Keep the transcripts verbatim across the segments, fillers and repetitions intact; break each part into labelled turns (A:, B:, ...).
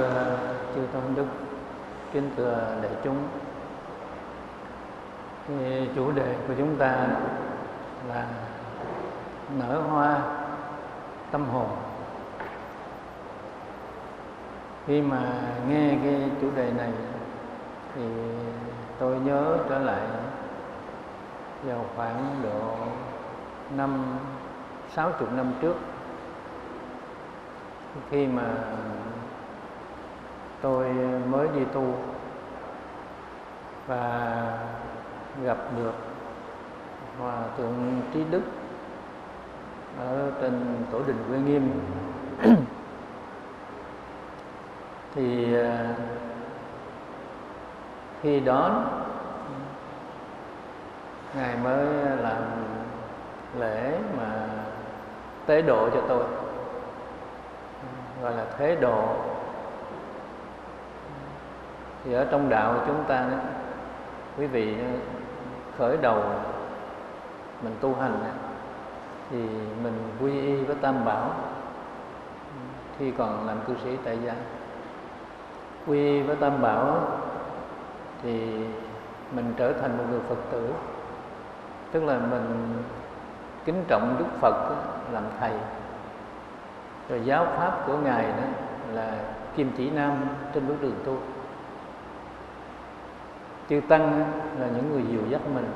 A: thưa chư tôn đức, kính thưa đại chúng. Thì chủ đề của chúng ta là nở hoa tâm hồn. Khi mà nghe cái chủ đề này thì tôi nhớ trở lại vào khoảng độ năm sáu chục năm trước, khi mà tôi mới đi tu và gặp được Hòa thượng Trí Đức ở trên Tổ đình Uy Nghiêm. Thì khi đó Ngài mới làm lễ mà tế độ cho tôi, gọi là thế độ. Thì ở trong đạo của chúng ta đó, quý vị khởi đầu mình tu hành thì mình quy y với Tam Bảo khi còn làm cư sĩ tại gia. Quy y với Tam Bảo thì mình trở thành một người Phật tử, tức là mình kính trọng Đức Phật làm thầy, rồi giáo pháp của Ngài đó là kim chỉ nam trên bước đường tu. Chư tăng là những người dìu dắt mình.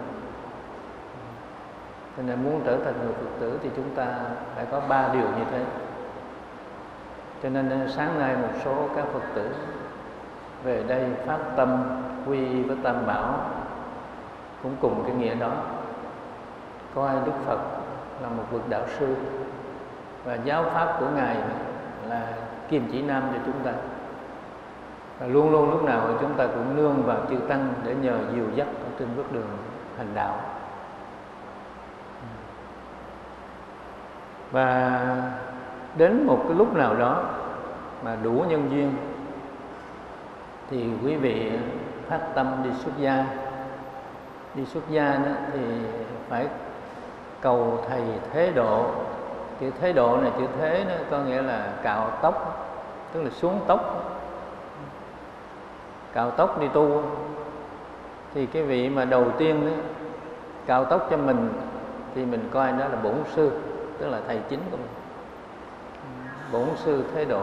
A: Cho nên muốn trở thành người Phật tử thì chúng ta phải có ba điều như thế. Cho nên sáng nay một số các Phật tử về đây phát tâm quy y với Tam Bảo cũng cùng cái nghĩa đó, coi Đức Phật là một bậc đạo sư và giáo pháp của Ngài là kim chỉ nam cho chúng ta. Và luôn luôn lúc nào chúng ta cũng nương vào chư tăng để nhờ dìu dắt ở trên bước đường hành đạo. Và đến một cái lúc nào đó mà đủ nhân duyên thì quý vị phát tâm đi xuất gia. Đi xuất gia đó thì phải cầu thầy thế độ. Chữ thế độ này, chữ thế nó có nghĩa là cạo tóc, tức là xuống tóc. Cạo tóc đi tu thì cái vị mà đầu tiên đó, cạo tóc cho mình thì mình coi đó là bổn sư, tức là thầy chính của mình, bổn sư thế độ.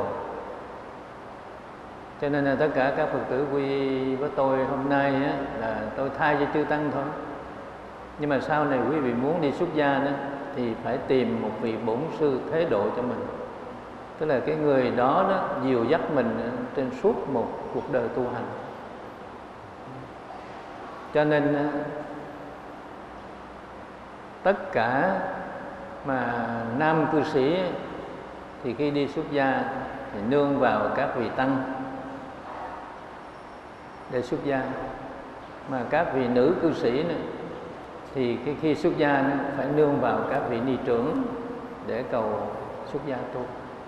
A: Cho nên là tất cả các Phật tử quy y với tôi hôm nay á, là tôi thay cho chư tăng thôi. Nhưng mà sau này quý vị muốn đi xuất gia đó thì phải tìm một vị bổn sư thế độ cho mình, tức là cái người đó đó dìu dắt mình trên suốt một cuộc đời tu hành. Cho nên tất cả mà nam cư sĩ thì khi đi xuất gia thì nương vào các vị tăng để xuất gia, mà các vị nữ cư sĩ nữa, thì cái khi xuất gia nữa, phải nương vào các vị ni trưởng để cầu xuất gia tu.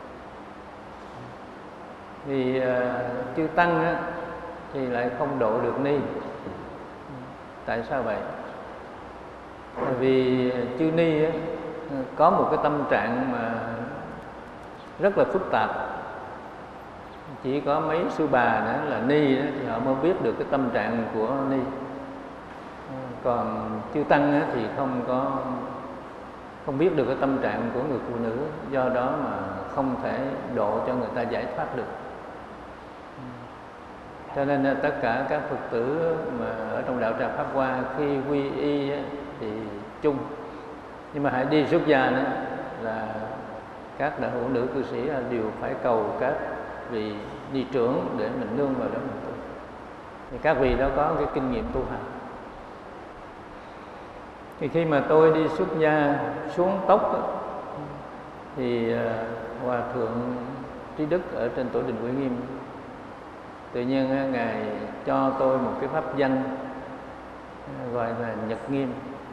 A: Vì uh, chư tăng á, thì lại không độ được ni. Tại sao vậy? Bởi vì chư ni á, có một cái tâm trạng mà rất là phức tạp. Chỉ có mấy sư bà nữa là ni đó, thì họ mới biết được cái tâm trạng của ni. Còn chư tăng á, thì không có không biết được cái tâm trạng của người phụ nữ, do đó mà không thể độ cho người ta giải thoát được. Cho nên tất cả các Phật tử mà ở trong đạo tràng Pháp Hoa khi quy y á, thì chung, nhưng mà hãy đi xuất gia nữa là các đạo hữu nữ cư sĩ đều phải cầu các vị ni trưởng để mình nương vào đó mình tu. Thì các vị đó có cái kinh nghiệm tu hành. Thì khi mà tôi đi xuất gia xuống tóc đó, thì uh, Hòa thượng Trí Đức ở trên Tổ đình Uy Nghiêm tự nhiên uh, Ngài cho tôi một cái pháp danh uh, gọi là Nhật Nghiêm.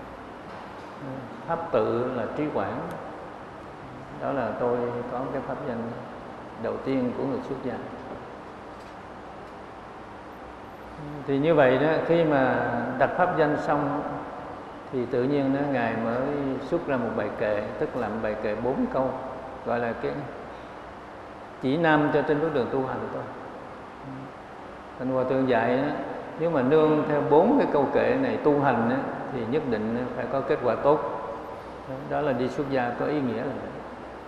A: Pháp tự là Trí Quảng. Đó là tôi có cái pháp danh đầu tiên của người xuất gia. Thì như vậy đó, khi mà đặt pháp danh xong thì tự nhiên đó Ngài mới xuất ra một bài kệ, tức là bài kệ bốn câu, gọi là cái chỉ nam cho trên bước đường tu hành thôi. Thành Hòa Thượng dạy đó, nếu mà nương theo bốn cái câu kệ này tu hành đó, thì nhất định phải có kết quả tốt. Đó là đi xuất gia có ý nghĩa là vậy.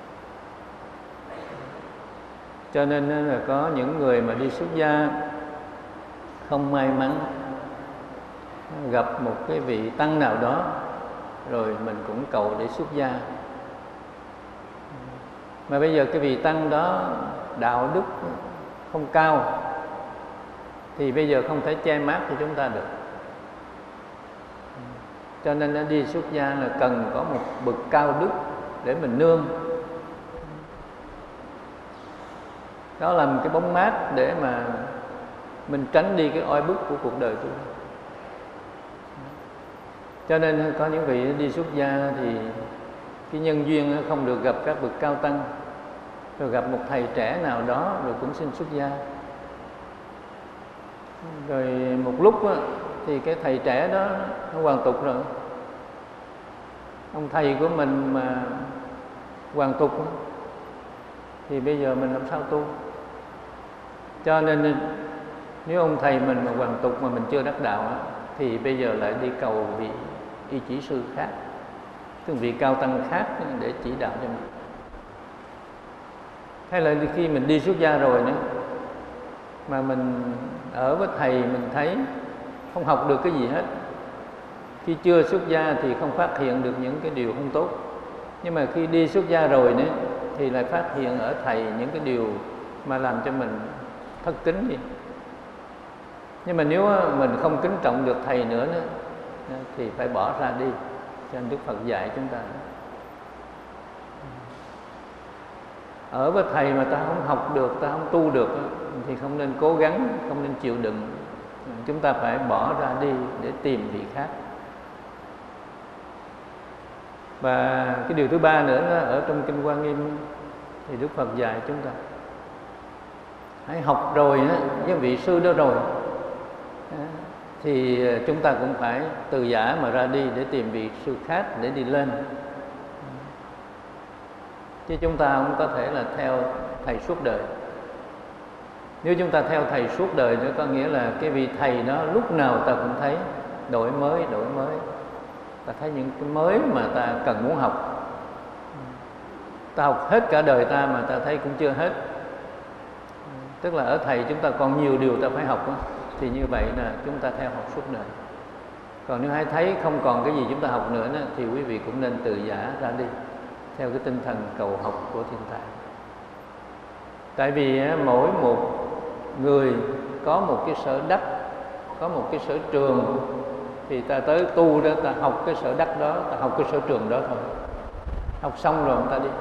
A: Cho nên là có những người mà đi xuất gia không may mắn gặp một cái vị tăng nào đó, rồi mình cũng cầu để xuất gia. Mà bây giờ cái vị tăng đó đạo đức không cao, thì bây giờ không thể che mát cho chúng ta được. Cho nên nó đi xuất gia là cần có một bậc cao đức để mình nương. Đó là một cái bóng mát để mà mình tránh đi cái oi bức của cuộc đời tôi. Cho nên có những vị đi xuất gia thì cái nhân duyên không được gặp các bậc cao tăng, rồi gặp một thầy trẻ nào đó rồi cũng xin xuất gia. Rồi một lúc á, thì cái thầy trẻ đó nó hoàn tục rồi. Ông thầy của mình mà hoàn tục á, thì bây giờ mình làm sao tu? Cho nên nếu ông thầy mình mà hoàn tục mà mình chưa đắc đạo á, thì bây giờ lại đi cầu vị y chỉ sư khác, tức vị cao tăng khác để chỉ đạo cho mình. Hay là khi mình đi xuất gia rồi nữa, mà mình ở với thầy mình thấy không học được cái gì hết. Khi chưa xuất gia thì không phát hiện được những cái điều không tốt, nhưng mà khi đi xuất gia rồi nữa thì lại phát hiện ở thầy những cái điều mà làm cho mình thất kính đi. Nhưng mà nếu mình không kính trọng được thầy nữa, nữa thì phải bỏ ra đi. Cho nên Đức Phật dạy chúng ta, ở với thầy mà ta không học được, ta không tu được thì không nên cố gắng, không nên chịu đựng. Chúng ta phải bỏ ra đi để tìm vị khác. Và cái điều thứ ba nữa đó, ở trong Kinh Hoa Nghiêm thì Đức Phật dạy chúng ta hãy học rồi đó, với vị sư đó rồi thì chúng ta cũng phải từ giả mà ra đi để tìm vị sư khác để đi lên. Chứ chúng ta không có thể là theo thầy suốt đời. Nếu chúng ta theo thầy suốt đời nữa, có nghĩa là cái vị thầy đó lúc nào ta cũng thấy đổi mới, đổi mới. Ta thấy những cái mới mà ta cần muốn học. Ta học hết cả đời ta mà ta thấy cũng chưa hết. Tức là ở thầy chúng ta còn nhiều điều ta phải học đó. Thì như vậy là chúng ta theo học suốt đời. Còn nếu hãy thấy không còn cái gì chúng ta học nữa đó, thì quý vị cũng nên từ giả ra đi theo cái tinh thần cầu học của thiên台. Tại vì mỗi một người có một cái sở đắc, có một cái sở trường, thì ta tới tu đó, ta học cái sở đắc đó, ta học cái sở trường đó thôi. Học xong rồi ta đi.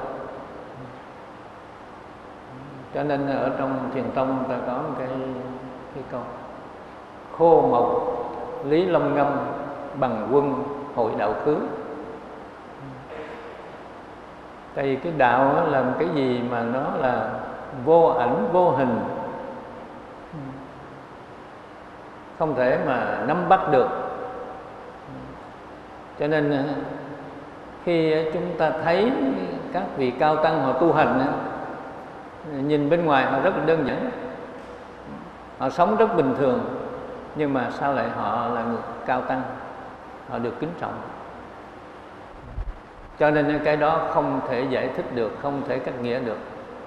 A: Cho nên ở trong Thiền Tông ta có một cái, cái câu: khô mộc lý long ngâm, bằng quân hội đạo khứ. Tại vì cái đạo là một cái gì mà nó là vô ảnh vô hình, không thể mà nắm bắt được. Cho nên khi chúng ta thấy các vị cao tăng họ tu hành, nhìn bên ngoài họ rất là đơn giản, họ sống rất bình thường, nhưng mà sao lại họ là người cao tăng, họ được kính trọng. Cho nên cái đó không thể giải thích được, không thể cách nghĩa được,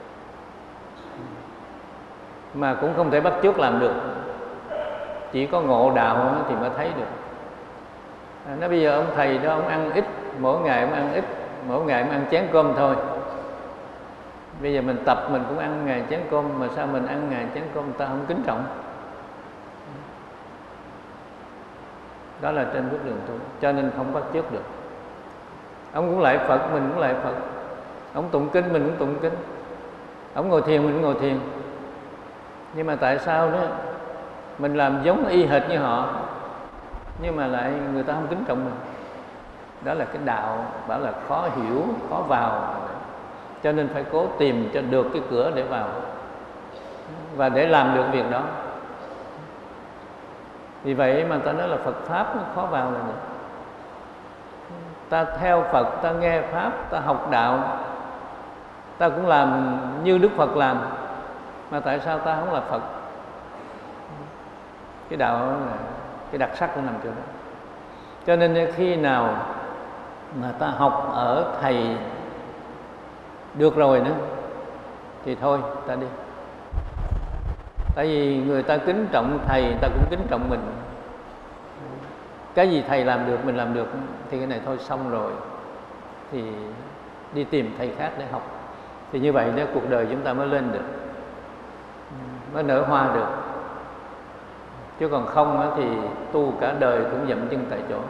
A: mà cũng không thể bắt chước làm được. Chỉ có ngộ đạo thì mới thấy được. À, nói bây giờ ông thầy đó ông ăn ít, mỗi ngày ông ăn ít, mỗi ngày ông ăn chén cơm thôi. Bây giờ mình tập mình cũng ăn ngày chén cơm, mà sao mình ăn ngày chén cơm ta không kính trọng? Đó là trên bước đường tu, cho nên không bắt chước được. Ông cũng lại Phật, mình cũng lại Phật. Ông tụng kinh, mình cũng tụng kinh. Ông ngồi thiền, mình cũng ngồi thiền. Nhưng mà tại sao đó mình làm giống y hệt như họ, nhưng mà lại người ta không kính trọng mình? Đó là cái đạo bảo là khó hiểu, khó vào. Cho nên phải cố tìm cho được cái cửa để vào, và để làm được việc đó. Vì vậy mà ta nói là Phật Pháp nó khó vào là vậy. Ta theo Phật, ta nghe Pháp, ta học đạo, ta cũng làm như Đức Phật làm. Mà tại sao ta không là Phật? Cái đạo là cái đặc sắc của nằm chỗ đó. Cho nên khi nào mà ta học ở thầy được rồi nữa thì thôi ta đi. Tại vì người ta kính trọng thầy, người ta cũng kính trọng mình. Cái gì thầy làm được mình làm được thì cái này thôi xong rồi, thì đi tìm thầy khác để học. Thì như vậy đó cuộc đời chúng ta mới lên được, mới nở hoa được. Chứ còn không thì tu cả đời cũng dậm chân tại chỗ.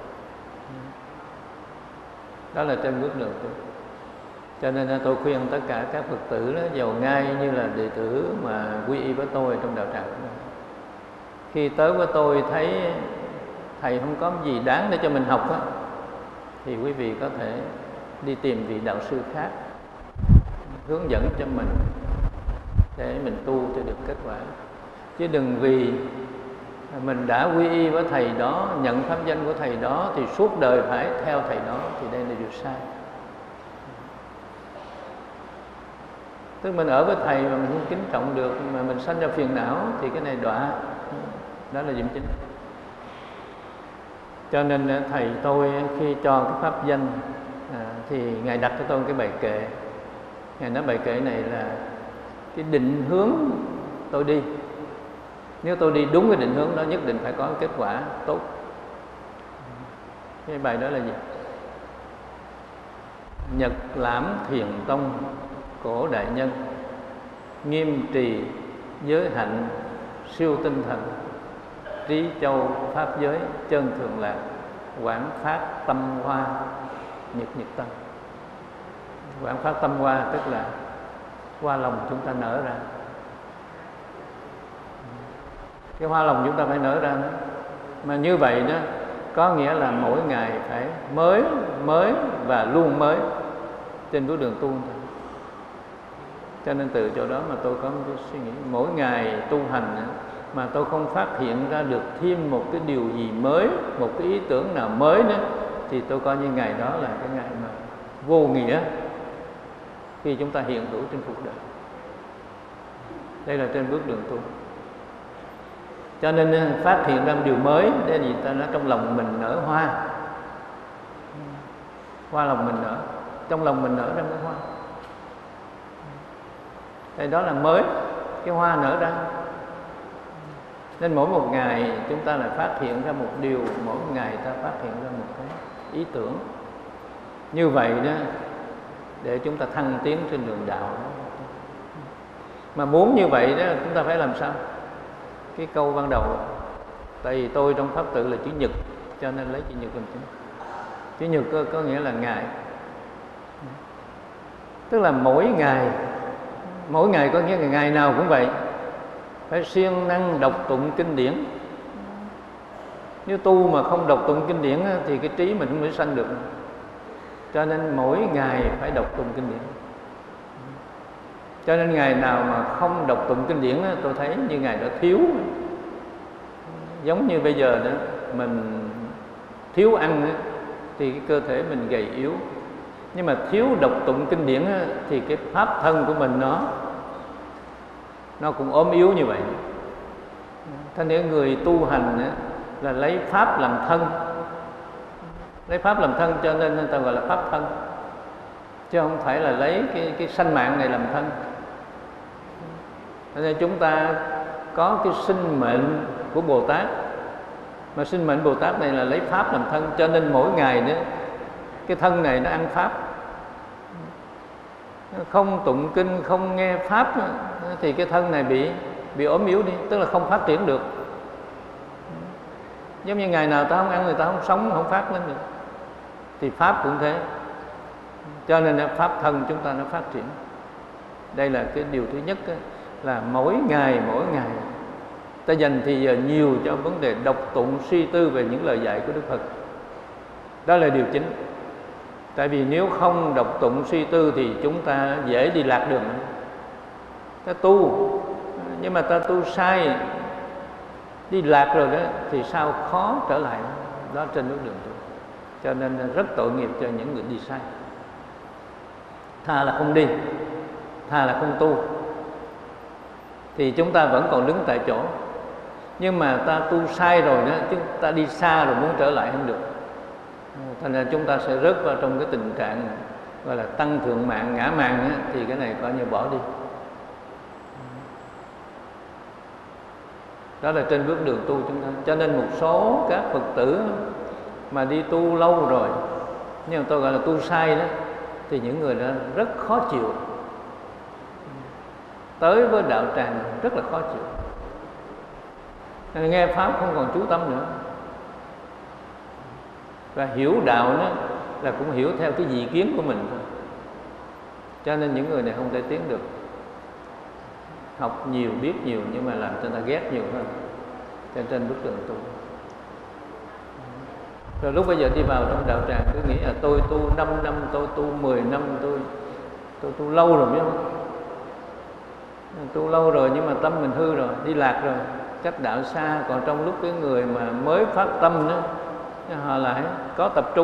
A: Đó là trên bước đường tu. Cho nên tôi khuyên tất cả các Phật tử đó, dầu ngay như là đệ tử mà quy y với tôi trong đạo tràng, khi tới với tôi thấy thầy không có gì đáng để cho mình học á, thì quý vị có thể đi tìm vị đạo sư khác hướng dẫn cho mình để mình tu cho được kết quả. Chứ đừng vì mình đã quy y với thầy đó, nhận pháp danh của thầy đó thì suốt đời phải theo thầy đó, thì đây là điều sai. Tức mình ở với thầy mà mình không kính trọng được, mà mình sanh ra phiền não thì cái này đọa. Đó là điểm chính. Cho nên thầy tôi khi cho cái pháp danh à, thì Ngài đặt cho tôi cái bài kệ. Ngài nói bài kệ này là cái định hướng tôi đi. Nếu tôi đi đúng cái định hướng đó, nhất định phải có kết quả tốt. Cái bài đó là gì? Nhật Lãm Thiền Tông cổ đại nhân, nghiêm trì giới hạnh siêu tinh thần, trí châu pháp giới chân thường lạc, quảng phát tâm hoa nhật nhật tân. Quảng phát tâm hoa tức là hoa lòng chúng ta nở ra. Cái hoa lòng chúng ta phải nở ra nữa. Mà như vậy đó có nghĩa là mỗi ngày phải mới, mới và luôn mới trên bước đường tu. Cho nên từ chỗ đó mà tôi có một cái suy nghĩ, mỗi ngày tu hành mà tôi không phát hiện ra được thêm một cái điều gì mới, một cái ý tưởng nào mới nữa, thì tôi coi như ngày đó là cái ngày mà vô nghĩa khi chúng ta hiện hữu trên cuộc đời. Đây là trên bước đường tu. Cho nên phát hiện ra một điều mới để gì ta nói trong lòng mình nở hoa. Hoa lòng mình nở, trong lòng mình nở ra cái hoa. Thì đó là mới, cái hoa nở ra. Nên mỗi một ngày chúng ta lại phát hiện ra một điều, mỗi một ngày ta phát hiện ra một cái ý tưởng. Như vậy đó để chúng ta thăng tiến trên đường đạo. Mà muốn như vậy đó chúng ta phải làm sao? Cái câu ban đầu, tại vì tôi trong pháp tự là chữ nhật, cho nên lấy chữ nhật làm chính. Chữ nhật có, có nghĩa là ngày. Tức là mỗi ngày, mỗi ngày có nghĩa là ngày nào cũng vậy, phải siêng năng đọc tụng kinh điển. Nếu tu mà không đọc tụng kinh điển thì cái trí mình không thể sanh được. Cho nên mỗi ngày phải đọc tụng kinh điển. Cho nên ngày nào mà không đọc tụng kinh điển tôi thấy như ngày đó thiếu. Giống như bây giờ đó mình thiếu ăn thì cái cơ thể mình gầy yếu. Nhưng mà thiếu đọc tụng kinh điển thì cái pháp thân của mình nó nó cũng ốm yếu như vậy. Thế nên người tu hành là lấy pháp làm thân, lấy pháp làm thân cho nên người ta gọi là pháp thân, chứ không phải là lấy cái cái sanh mạng này làm thân. Thế nên chúng ta có cái sinh mệnh của Bồ Tát, mà sinh mệnh Bồ Tát này là lấy pháp làm thân, cho nên mỗi ngày nữa cái thân này nó ăn pháp. Không tụng kinh, không nghe pháp thì cái thân này bị bị ốm yếu đi, tức là không phát triển được. Giống như ngày nào ta không ăn, người ta không sống, không phát lên được. Thì pháp cũng thế. Cho nên pháp thân chúng ta nó phát triển. Đây là cái điều thứ nhất, là mỗi ngày mỗi ngày ta dành thì giờ nhiều cho vấn đề đọc tụng suy tư về những lời dạy của Đức Phật. Đó là điều chính. Tại vì nếu không đọc tụng suy tư thì chúng ta dễ đi lạc đường. Ta tu, nhưng mà ta tu sai, đi lạc rồi đó thì sao khó trở lại. Đó trên bước đường tu. Cho nên rất tội nghiệp cho những người đi sai. Thà là không đi, thà là không tu, thì chúng ta vẫn còn đứng tại chỗ. Nhưng mà ta tu sai rồi đó, chúng ta đi xa rồi muốn trở lại không được. Thành ra chúng ta sẽ rớt vào trong cái tình trạng gọi là tăng thượng mạng, ngã mạn á, thì cái này coi như bỏ đi. Đó là trên bước đường tu chúng ta. Cho nên một số các Phật tử mà đi tu lâu rồi, nhưng mà tôi gọi là tu sai đó, thì những người đó rất khó chịu. Tới với đạo tràng rất là khó chịu. Nên nghe Pháp không còn chú tâm nữa. Và hiểu đạo đó là cũng hiểu theo cái dị kiến của mình thôi. Cho nên những người này không thể tiến được. Học nhiều, biết nhiều nhưng mà làm cho người ta ghét nhiều hơn. Trên trên bước đường tu. Rồi lúc bây giờ đi vào trong đạo tràng cứ nghĩ là tôi tu năm năm, tôi tu mười năm, tôi tôi tu lâu rồi biết không? Tu lâu rồi nhưng mà tâm mình hư rồi, đi lạc rồi, cách đạo xa. Còn trong lúc cái người mà mới phát tâm đó, họ lại có tập trung.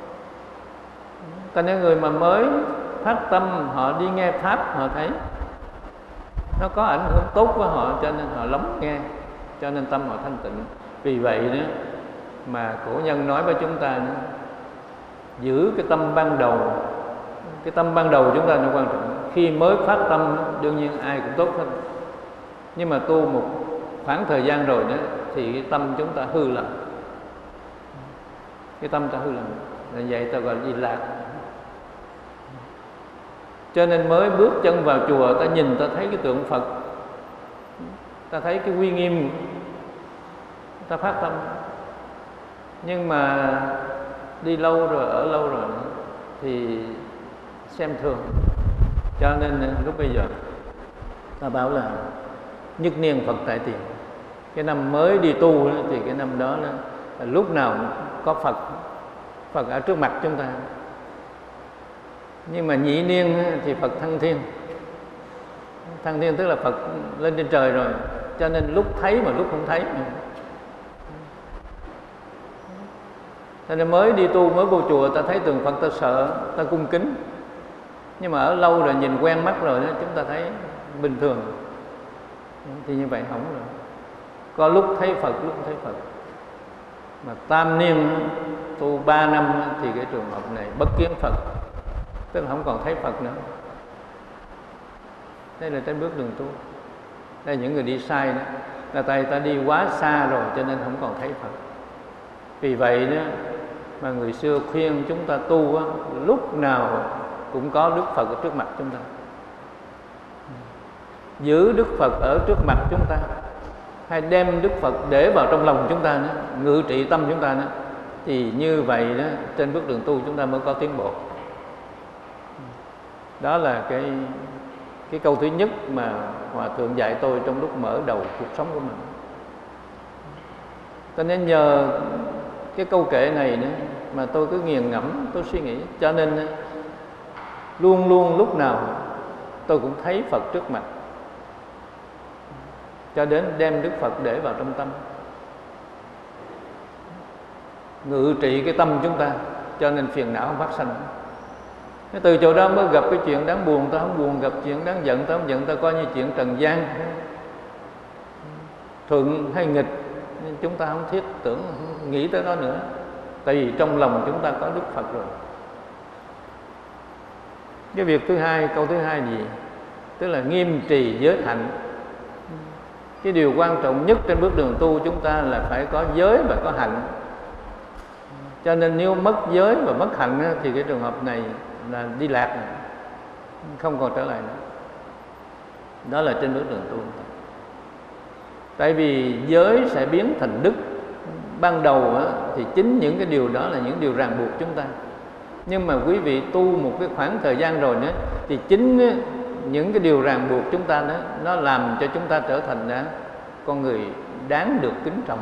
A: Còn những người mà mới phát tâm, họ đi nghe Pháp, họ thấy nó có ảnh hưởng tốt với họ, cho nên họ lắng nghe, cho nên tâm họ thanh tịnh. Vì vậy đó mà cổ nhân nói với chúng ta nữa, giữ cái tâm ban đầu. Cái tâm ban đầu chúng ta nó quan trọng. Khi mới phát tâm đương nhiên ai cũng tốt hết, nhưng mà tu một khoảng thời gian rồi đó thì cái tâm chúng ta hư lầm. Cái tâm ta hư lầm, là vậy ta gọi là đi lạc. Cho nên mới bước chân vào chùa, ta nhìn ta thấy cái tượng Phật, ta thấy cái uy nghiêm, ta phát tâm. Nhưng mà đi lâu rồi, ở lâu rồi thì xem thường. Cho nên lúc bây giờ ta bảo là nhất niên Phật tại tiền. Cái năm mới đi tu thì cái năm đó là lúc nào có Phật, Phật ở trước mặt chúng ta. Nhưng mà nhị niên thì Phật thăng thiên. Thăng thiên tức là Phật lên trên trời rồi, cho nên lúc thấy mà lúc không thấy. Cho nên mới đi tu, mới vô chùa, ta thấy tượng Phật ta sợ, ta cung kính. Nhưng mà ở lâu rồi nhìn quen mắt rồi đó, chúng ta thấy bình thường. Thì như vậy hỏng rồi. Có lúc thấy Phật, lúc không thấy Phật. Mà tam niên tu ba năm thì cái trường hợp này bất kiến Phật, tức là không còn thấy Phật nữa. Đây là trên bước đường tu. Đây là những người đi sai đó, là tại ta đi quá xa rồi cho nên không còn thấy Phật. Vì vậy đó mà người xưa khuyên chúng ta tu á, lúc nào cũng có Đức Phật ở trước mặt chúng ta. Giữ Đức Phật ở trước mặt chúng ta, hay đem Đức Phật để vào trong lòng chúng ta nữa, ngự trị tâm chúng ta nữa, thì như vậy đó trên bước đường tu chúng ta mới có tiến bộ. Đó là cái cái câu thứ nhất mà Hòa Thượng dạy tôi trong lúc mở đầu cuộc sống của mình. Cho nên nhờ cái câu kệ này nữa mà tôi cứ nghiền ngẫm, tôi suy nghĩ. Cho nên luôn luôn lúc nào tôi cũng thấy Phật trước mặt, cho đến đem Đức Phật để vào trong tâm, ngự trị cái tâm chúng ta, cho nên phiền não không phát sanh. Từ chỗ đó mới gặp cái chuyện đáng buồn, ta không buồn, gặp chuyện đáng giận, ta không giận, ta coi như chuyện trần gian, thuận hay nghịch, nên chúng ta không thiết tưởng, không nghĩ tới đó nữa. Tại vì trong lòng chúng ta có Đức Phật rồi. Cái việc thứ hai, câu thứ hai gì? Tức là nghiêm trì giới hạnh. Cái điều quan trọng nhất trên bước đường tu chúng ta là phải có giới và có hạnh. Cho nên nếu mất giới và mất hạnh thì cái trường hợp này là đi lạc, không còn trở lại nữa. Đó là trên bước đường tu. Tại vì giới sẽ biến thành đức. Ban đầu thì chính những cái điều đó là những điều ràng buộc chúng ta. Nhưng mà quý vị tu một cái khoảng thời gian rồi nữa, thì chính những cái điều ràng buộc chúng ta đó, nó làm cho chúng ta trở thành đó, con người đáng được kính trọng.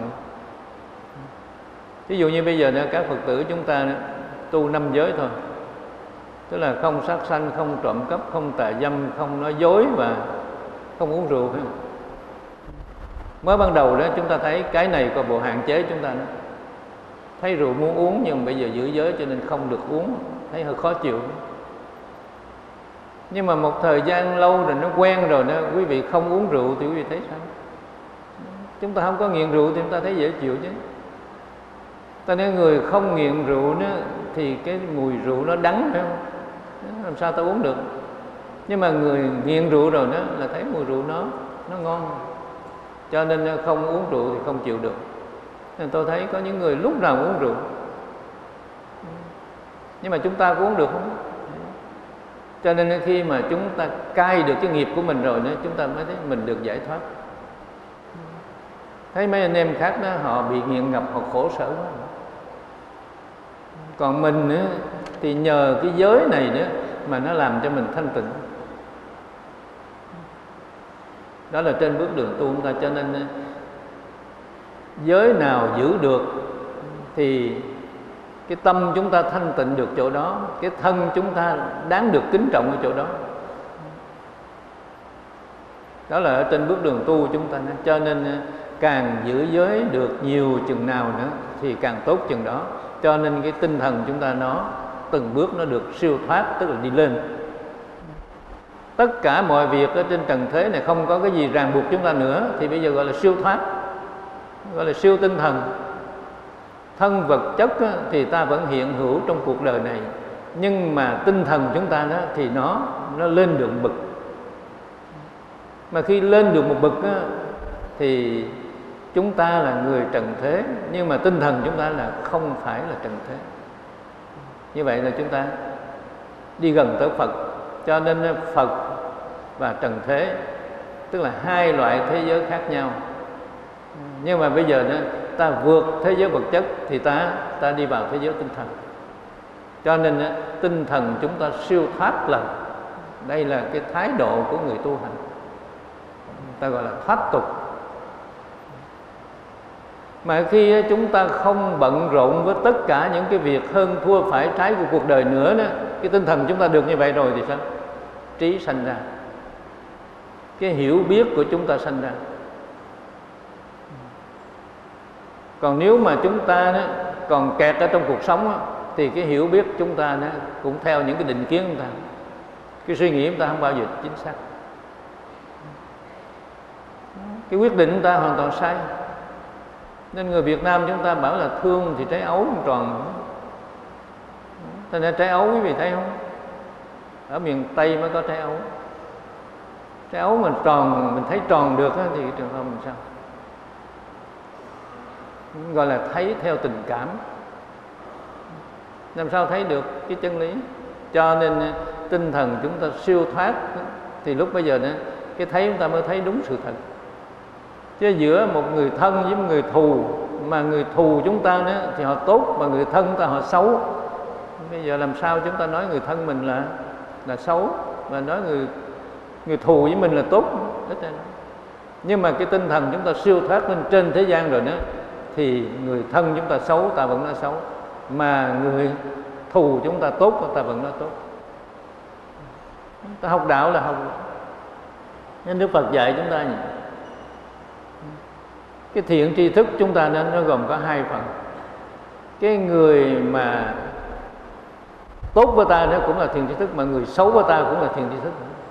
A: Ví dụ như bây giờ đó, các Phật tử chúng ta đó, tu năm giới thôi, tức là không sát sanh, không trộm cắp, không tà dâm, không nói dối và không uống rượu. Phải không? Mới ban đầu đó chúng ta thấy cái này có bộ hạn chế chúng ta đó. Thấy rượu muốn uống nhưng bây giờ giữ giới cho nên không được uống, thấy hơi khó chịu. Nhưng mà một thời gian lâu rồi nó quen rồi đó, quý vị không uống rượu thì quý vị thấy sao? Chúng ta không có nghiện rượu thì chúng ta thấy dễ chịu chứ. Ta nói người không nghiện rượu nữa thì cái mùi rượu nó đắng, phải không? Làm sao ta uống được? Nhưng mà người nghiện rượu rồi đó là thấy mùi rượu nó nó ngon, cho nên không uống rượu thì không chịu được. Nên tôi thấy có những người lúc nào uống rượu, nhưng mà chúng ta có uống được không? Cho nên khi mà chúng ta cai được cái nghiệp của mình rồi nữa, chúng ta mới thấy mình được giải thoát. Thấy mấy anh em khác đó, họ bị nghiện ngập, họ khổ sở quá. Còn mình nữa thì nhờ cái giới này nữa mà nó làm cho mình thanh tịnh. Đó là trên bước đường tu chúng ta. Cho nên giới nào giữ được thì cái tâm chúng ta thanh tịnh được chỗ đó, cái thân chúng ta đáng được kính trọng ở chỗ đó. Đó là ở trên bước đường tu chúng ta. Cho nên càng giữ giới được nhiều chừng nào nữa thì càng tốt chừng đó. Cho nên cái tinh thần chúng ta nó từng bước nó được siêu thoát, tức là đi lên. Tất cả mọi việc ở trên trần thế này không có cái gì ràng buộc chúng ta nữa thì bây giờ gọi là siêu thoát, gọi là siêu tinh thần. Thân vật chất thì ta vẫn hiện hữu trong cuộc đời này, nhưng mà tinh thần chúng ta đó thì nó nó lên được một bậc. Mà khi lên được một bậc đó, thì chúng ta là người trần thế, nhưng mà tinh thần chúng ta là không phải là trần thế. Như vậy là chúng ta đi gần tới Phật. Cho nên Phật và trần thế tức là hai loại thế giới khác nhau. Nhưng mà bây giờ đó, ta vượt thế giới vật chất thì ta ta đi vào thế giới tinh thần. Cho nên đó, tinh thần chúng ta siêu thoát lần. Đây là cái thái độ của người tu hành, ta gọi là thoát tục. Mà khi chúng ta không bận rộn với tất cả những cái việc hơn thua phải trái của cuộc đời nữa đó, cái tinh thần chúng ta được như vậy rồi thì sao? Trí sanh ra, cái hiểu biết của chúng ta sanh ra. Còn nếu mà chúng ta đó, còn kẹt ở trong cuộc sống đó, thì cái hiểu biết chúng ta đó, cũng theo những cái định kiến của chúng ta, cái suy nghĩ chúng ta không bao giờ chính xác, cái quyết định chúng ta hoàn toàn sai. Nên người Việt Nam chúng ta bảo là thương thì trái ấu không tròn. Thế nên trái ấu quý vị thấy không? Ở miền Tây mới có trái ấu. Trái ấu mình tròn, mình thấy tròn được thì trường hợp mình sao? Gọi là thấy theo tình cảm. Làm sao thấy được cái chân lý? Cho nên tinh thần chúng ta siêu thoát thì lúc bây giờ đó, cái thấy chúng ta mới thấy đúng sự thật. Chứ giữa một người thân với một người thù, mà người thù chúng ta đó, thì họ tốt, mà người thân chúng ta họ xấu. Bây giờ làm sao chúng ta nói người thân mình là là xấu, mà nói người người thù với mình là tốt? Nhưng mà cái tinh thần chúng ta siêu thoát lên trên thế gian rồi đó, thì người thân chúng ta xấu ta vẫn nói xấu, mà người thù chúng ta tốt ta vẫn nói tốt. Ta học đạo là học. Nên Đức Phật dạy chúng ta gì? Cái thiện tri thức chúng ta nên nó gồm có hai phần. Cái người mà tốt với ta nó cũng là thiện tri thức, mà người xấu với ta cũng là thiện tri thức.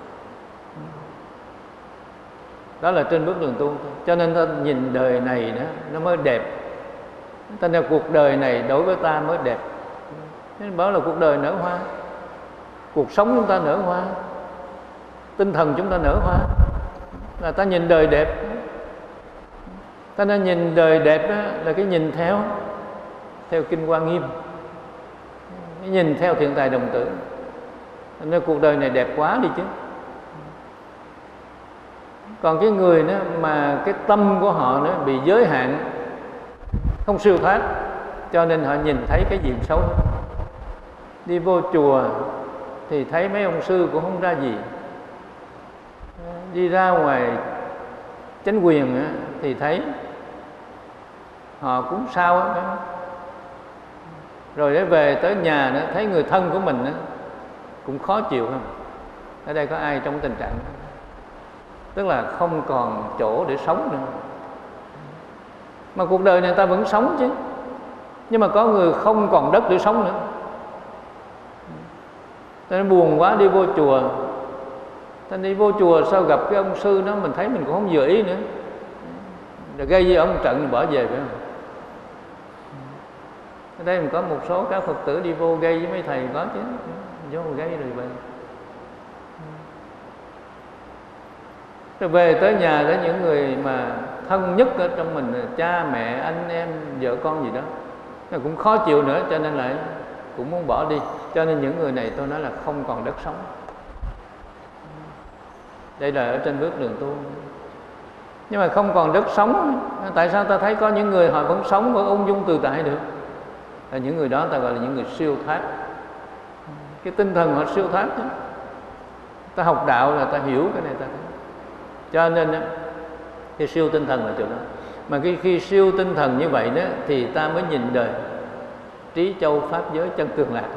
A: Đó là trên bước đường tu. Cho nên ta nhìn đời này đó, nó mới đẹp. Ta nói cuộc đời này đối với ta mới đẹp. Nên bảo là cuộc đời nở hoa, cuộc sống chúng ta nở hoa, tinh thần chúng ta nở hoa, là ta nhìn đời đẹp. Ta nên nhìn đời đẹp đó, là cái nhìn theo theo Kinh Hoa Nghiêm, cái nhìn theo Thiện Tài Đồng Tử. Nên cuộc đời này đẹp quá đi chứ. Còn cái người đó mà cái tâm của họ nó bị giới hạn, không siêu thoát, cho nên họ nhìn thấy cái gì xấu. Đi vô chùa thì thấy mấy ông sư cũng không ra gì, đi ra ngoài chánh quyền thì thấy họ cũng sao á. Rồi để về tới nhà nữa, thấy người thân của mình cũng khó chịu không? Ở đây có ai trong tình trạng đó? Tức là không còn chỗ để sống nữa. Mà cuộc đời này ta vẫn sống chứ, nhưng mà có người không còn đất để sống nữa. Ta nên buồn quá đi vô chùa. Ta đi vô chùa sao gặp cái ông sư đó mình thấy mình cũng không vừa ý nữa. rồi gây với ông một trận rồi bỏ về, phải không? Ở đây mình có một số các Phật tử đi vô gây với mấy thầy có chứ, vô gây rồi về. Rồi về tới nhà tới những người mà thân nhất ở trong mình, cha mẹ, anh em, vợ con gì đó, nó cũng khó chịu nữa, cho nên lại cũng muốn bỏ đi. Cho nên những người này tôi nói là không còn đất sống. Đây là ở trên bước đường tu. Nhưng mà không còn đất sống, tại sao ta thấy có những người họ vẫn sống, vẫn ung dung tự tại được? Là những người đó ta gọi là những người siêu thoát. Cái tinh thần họ siêu thoát đó. Ta học đạo là ta hiểu cái này ta thấy. Cho nên cái siêu tinh thần là chỗ đó. Mà khi, khi siêu tinh thần như vậy đó thì ta mới nhìn đời trí châu pháp giới chân tường lạc.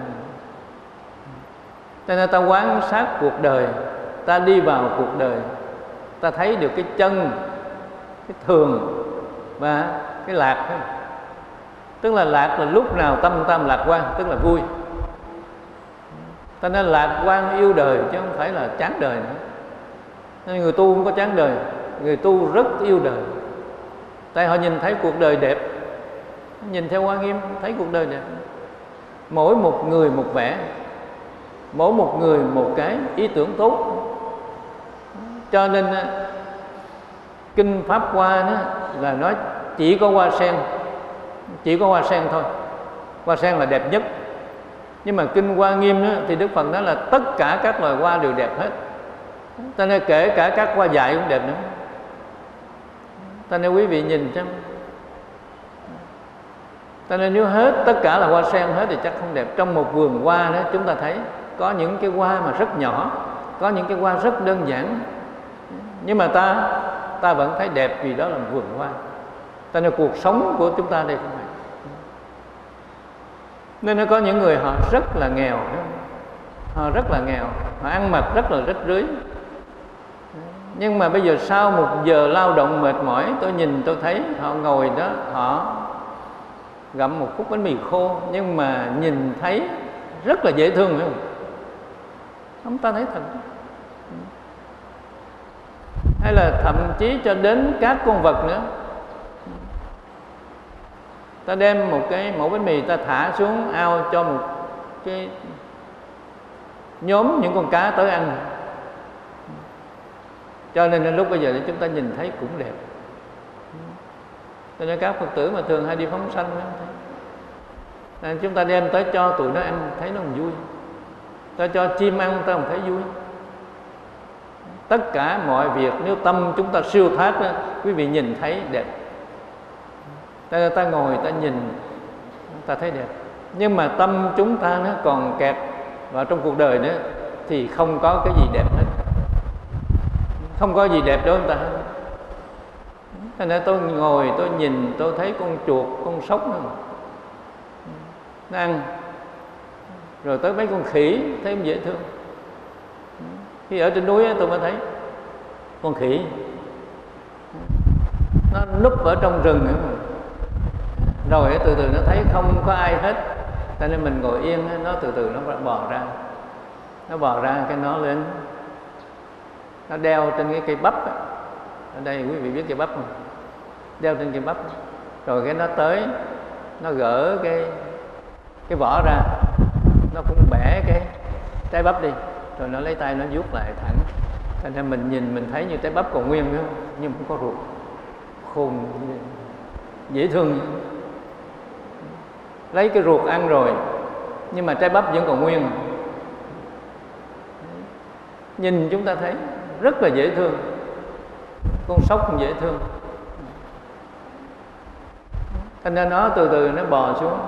A: Cho nên ta quan sát cuộc đời, ta đi vào cuộc đời, ta thấy được cái chân, cái thường và cái lạc. Tức là lạc là lúc nào tâm tam lạc quan, tức là vui. Ta nên lạc quan yêu đời chứ không phải là chán đời nữa. Nên người tu không có chán đời, người tu rất yêu đời. Tại họ nhìn thấy cuộc đời đẹp, nhìn theo Quan Nghiêm thấy cuộc đời đẹp. Mỗi một người một vẻ, mỗi một người một cái ý tưởng tốt. Cho nên kinh Pháp Hoa đó là nói chỉ có hoa sen, chỉ có hoa sen thôi. Hoa sen là đẹp nhất. Nhưng mà kinh Hoa Nghiêm đó, thì Đức Phật nói là tất cả các loài hoa đều đẹp hết. Ta nên kể cả các hoa dại cũng đẹp nữa. Ta nên quý vị nhìn xem. Ta nên nếu hết tất cả là hoa sen hết thì chắc không đẹp. Trong một vườn hoa đó chúng ta thấy có những cái hoa mà rất nhỏ, có những cái hoa rất đơn giản, nhưng mà ta ta vẫn thấy đẹp vì đó là một vườn hoa. Ta nên cuộc sống của chúng ta đây không phải. Nên nó có những người họ rất là nghèo, họ rất là nghèo, họ ăn mặc rất là rách rưới. Nhưng mà bây giờ sau một giờ lao động mệt mỏi, tôi nhìn tôi thấy họ ngồi đó, họ gặm một khúc bánh mì khô, nhưng mà nhìn thấy rất là dễ thương, phải không? Chúng ta thấy thật. Hay là thậm chí cho đến các con vật nữa. Ta đem một cái mẫu bánh mì ta thả xuống ao cho một cái nhóm những con cá tới ăn. Cho nên lúc bây giờ chúng ta nhìn thấy cũng đẹp. Cho nên các Phật tử mà thường hay đi phóng sanh đó, nên chúng ta đem tới cho tụi nó ăn thấy nó cũng vui. Ta cho chim ăn ta cũng thấy vui. Tất cả mọi việc nếu tâm chúng ta siêu thoát đó, quý vị nhìn thấy đẹp. Ta, ta ngồi ta nhìn ta thấy đẹp. Nhưng mà tâm chúng ta nó còn kẹt vào trong cuộc đời nữa thì không có cái gì đẹp hết. Không có gì đẹp đối với ta hết. Thế nên tôi ngồi tôi nhìn tôi thấy con chuột, con sóc nó, nó ăn. Rồi tới mấy con khỉ thấy cũng dễ thương. Khi ở trên núi tôi mới thấy con khỉ nó núp ở trong rừng nữa. Rồi từ từ nó thấy không có ai hết, cho nên mình ngồi yên, nó từ từ nó bò ra. Nó bò ra cái nó lên, nó đeo trên cái cây bắp. Ở đây quý vị biết cây bắp không? Đeo trên cây bắp. Rồi cái nó tới, nó gỡ cái cái vỏ ra, nó cũng bẻ cái trái bắp đi, rồi nó lấy tay nó vuốt lại thẳng. Cho nên mình nhìn mình thấy như trái bắp còn nguyên nữa, nhưng không có ruột, khôn dễ thương. Lấy cái ruột ăn rồi, nhưng mà trái bắp vẫn còn nguyên. Nhìn chúng ta thấy rất là dễ thương. Con sóc cũng dễ thương. Cho nên nó từ từ nó bò xuống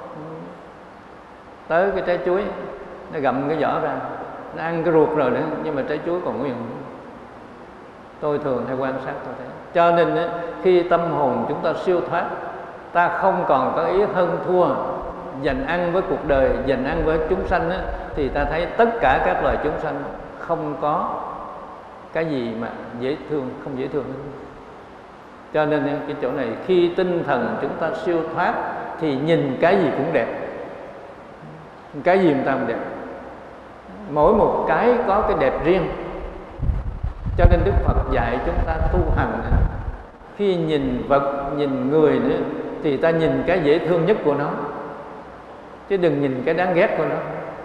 A: tới cái trái chuối, nó gặm cái vỏ ra, nó ăn cái ruột rồi nữa, nhưng mà trái chuối còn nguyên. Tôi thường hay quan sát tôi thấy. Cho nên khi tâm hồn chúng ta siêu thoát, ta không còn có ý hơn thua, giành ăn với cuộc đời, giành ăn với chúng sanh á, thì ta thấy tất cả các loài chúng sanh không có cái gì mà dễ thương, không dễ thương. Cho nên cái chỗ này khi tinh thần chúng ta siêu thoát thì nhìn cái gì cũng đẹp, cái gì người ta cũng đẹp. Mỗi một cái có cái đẹp riêng. Cho nên Đức Phật dạy chúng ta tu hành khi nhìn vật, nhìn người nữa thì ta nhìn cái dễ thương nhất của nó, chứ đừng nhìn cái đáng ghét của nó.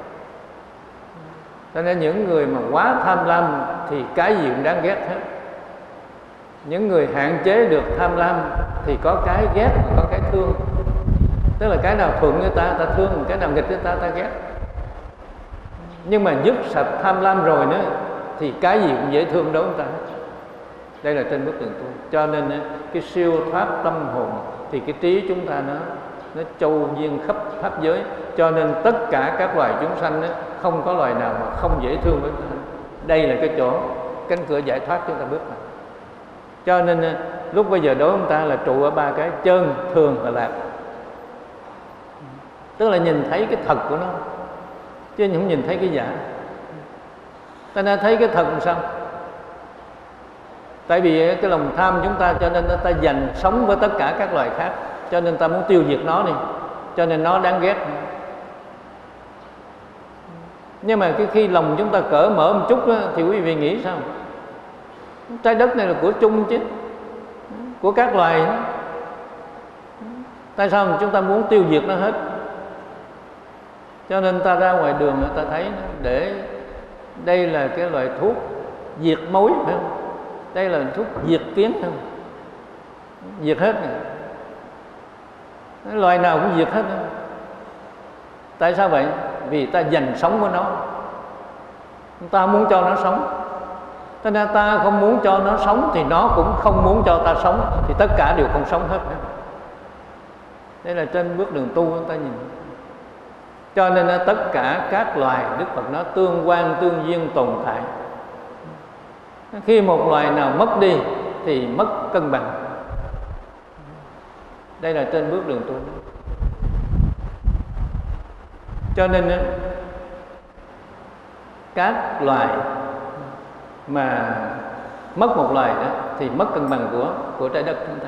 A: Cho nên những người mà quá tham lam thì cái gì cũng đáng ghét hết. Những người hạn chế được tham lam thì có cái ghét và có cái thương. Tức là cái nào thuận với ta, ta thương, cái nào nghịch với ta, ta ghét. Nhưng mà dứt sạch tham lam rồi nữa thì cái gì cũng dễ thương đối với ta. Đây là trên bước đường tu. Cho nên cái siêu thoát tâm hồn thì cái trí chúng ta nó nó châu duyên khắp pháp giới. Cho nên tất cả các loài chúng sanh không có loài nào mà không dễ thương với ta. Đây là cái chỗ cánh cửa giải thoát chúng ta bước vào. Cho nên lúc bây giờ đối với chúng ta là trụ ở ba cái chân, thường và lạc. Tức là nhìn thấy cái thật của nó, chứ không nhìn thấy cái giả. Ta đã thấy cái thật làm sao? Tại vì cái lòng tham chúng ta, cho nên ta dành sống với tất cả các loài khác, cho nên ta muốn tiêu diệt nó đi, cho nên nó đáng ghét. Nhưng mà cái khi lòng chúng ta cởi mở một chút đó, thì quý vị nghĩ sao? Trái đất này là của chung chứ, của các loài đó. Tại sao chúng ta muốn tiêu diệt nó hết? Cho nên ta ra ngoài đường ta thấy để đây là cái loại thuốc diệt mối, phải không? Đây là thuốc diệt kiến, phải không? Diệt hết này. Loài nào cũng diệt hết. Tại sao vậy? Vì ta giành sống với nó, ta muốn cho nó sống. Cho nên ta không muốn cho nó sống thì nó cũng không muốn cho ta sống, thì tất cả đều không sống hết. Đây là trên bước đường tu chúng ta nhìn. Cho nên tất cả các loài Đức Phật nó tương quan tương duyên tồn tại. Khi một loài nào mất đi thì mất cân bằng. Đây là trên bước đường tu. Cho nên các loài mà mất một loài đó thì mất cân bằng của của trái đất chúng ta.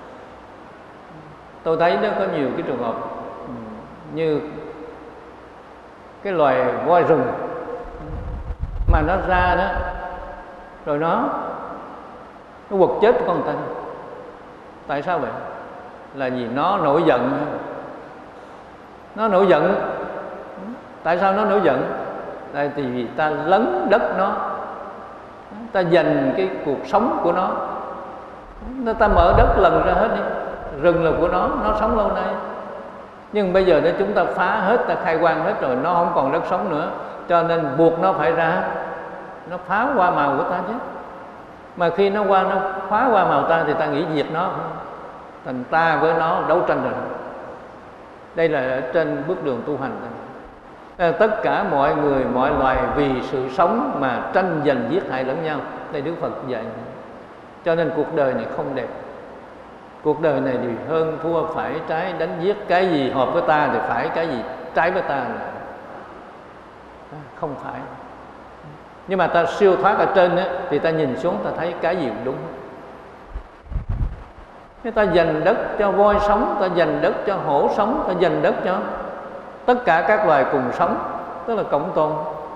A: Tôi thấy đó có nhiều cái trường hợp như cái loài voi rừng mà nó ra đó rồi nó nó quật chết con người ta. Tại sao vậy? Là vì nó nổi giận. Nó nổi giận. Tại sao nó nổi giận? Là vì ta lấn đất nó, ta giành cái cuộc sống của nó. Nó ta mở đất lần ra hết đi. Rừng là của nó, nó sống lâu nay. Nhưng bây giờ đó chúng ta phá hết, ta khai quang hết rồi, nó không còn đất sống nữa. Cho nên buộc nó phải ra, nó phá hoa màu của ta chứ. Mà khi nó qua, nó phá hoa màu ta thì ta nghĩ diệt nó. Thành ta với nó đấu tranh rồi. Đây là ở trên bước đường tu hành. Tất cả mọi người, mọi loài vì sự sống mà tranh giành giết hại lẫn nhau. Đây Đức Phật dạy. Cho nên cuộc đời này không đẹp. Cuộc đời này thì hơn thua phải trái đánh giết. Cái gì hợp với ta thì phải, cái gì trái với ta là không phải. Nhưng mà ta siêu thoát ở trên ấy, thì ta nhìn xuống ta thấy cái gì cũng đúng. Thế ta dành đất cho voi sống, ta dành đất cho hổ sống, ta dành đất cho tất cả các loài cùng sống, tức là cộng tồn.